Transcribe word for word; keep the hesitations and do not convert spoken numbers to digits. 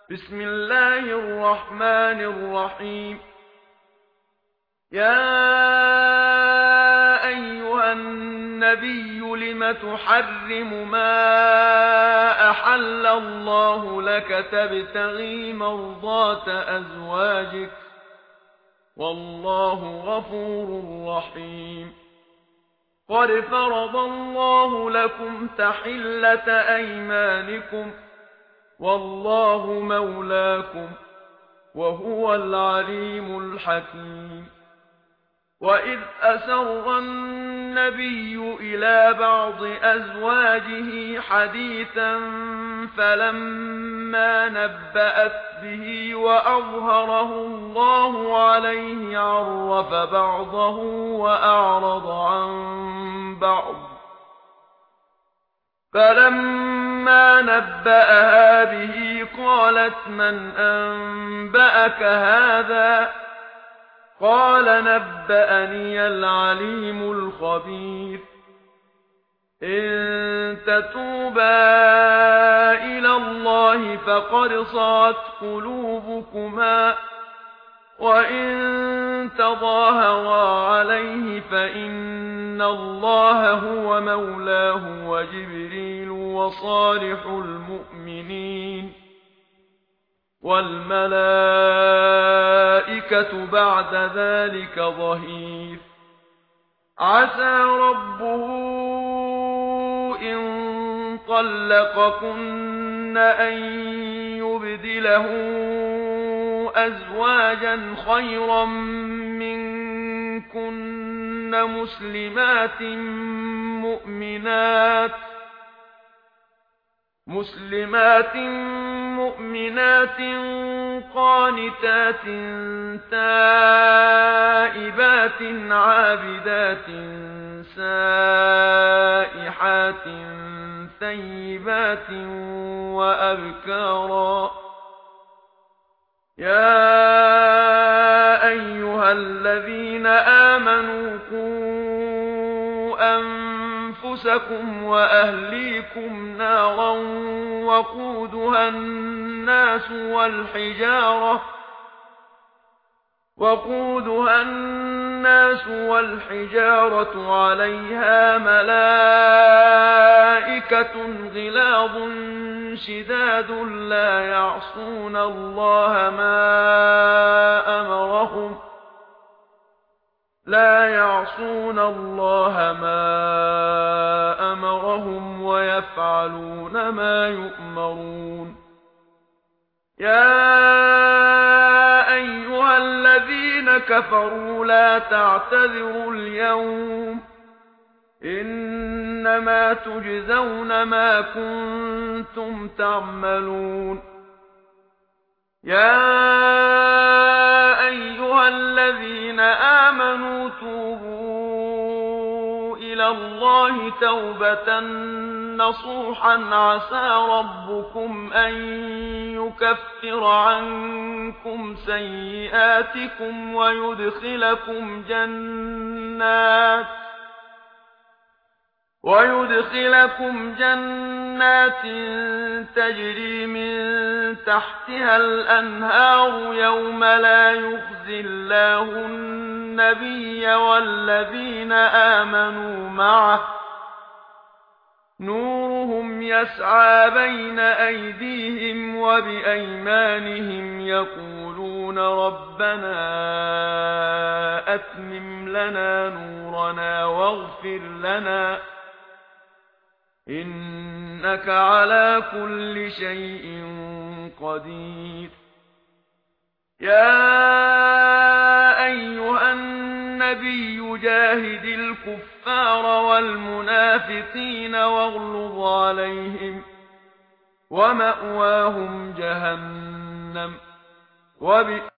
بسم الله الرحمن الرحيم. يا أيها النبي لم تحرم ما أحل الله لك تبتغي مرضات أزواجك والله غفور رحيم. قد فرض الله لكم تحلة أيمانكم والله مولاكم وهو العليم الحكيم. وإذ أسر النبي إلى بعض أزواجه حديثا فلما نبأت به وأظهره الله عليه عرف بعضه وأعرض عن بعض. فلما نبأها به قالت من أنبأك هذا؟ قال نبأني العليم الخبير. إن تتوبا إلى الله فقد صغت قلوبكما وإن تظاهرا عليه فإن الله هو مولاه وجبريل وصالح المؤمنين والملائكة بعد ذلك ظهير. عسى ربه إن طلقكن أن يبدله أزواجا خيرا منكن مسلمات مؤمنات مسلمات مؤمنات قانتات تائبات عابدات سائحات ثيبات وأبكارا. يا أيها الذين آمنوا قوا أنفسكم وأهليكم نارا وقودها الناس والحجارة وقودها الناس والحجارة عليها ملائكة غلاظ شداد لا يعصون الله ما أمرهم لا يعصون الله ما أمرهم ويفعلون ما يؤمرون. يا أيها الذين كفروا لا تعتذروا اليوم إنما تجزون ما كنتم تعملون. يا أيها الذين آمنوا توبوا إلى الله توبة نصوحا عسى ربكم أن يكفر عنكم سيئاتكم ويدخلكم جنات ويدخلكم جنات تجري من تحتها الأنهار يوم لا يخزي الله النبي والذين آمنوا معه نورهم يسعى بين أيديهم وبأيمانهم يقولون ربنا أتمم لنا نورنا واغفر لنا إنك على كل شيء قدير. يا أيها النبي جاهد الكفار والمنافقين واغلظ عليهم ومأواهم جهنم وبئس